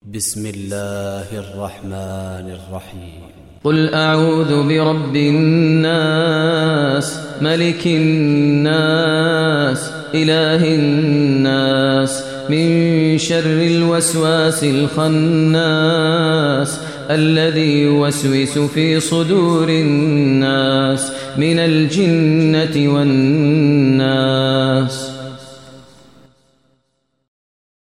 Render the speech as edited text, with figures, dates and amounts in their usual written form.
بسم الله الرحمن الرحيم قل أعوذ برب الناس ملك الناس إله الناس من شر الوسواس الخناس الذي يوسوس في صدور الناس من الجنة والناس.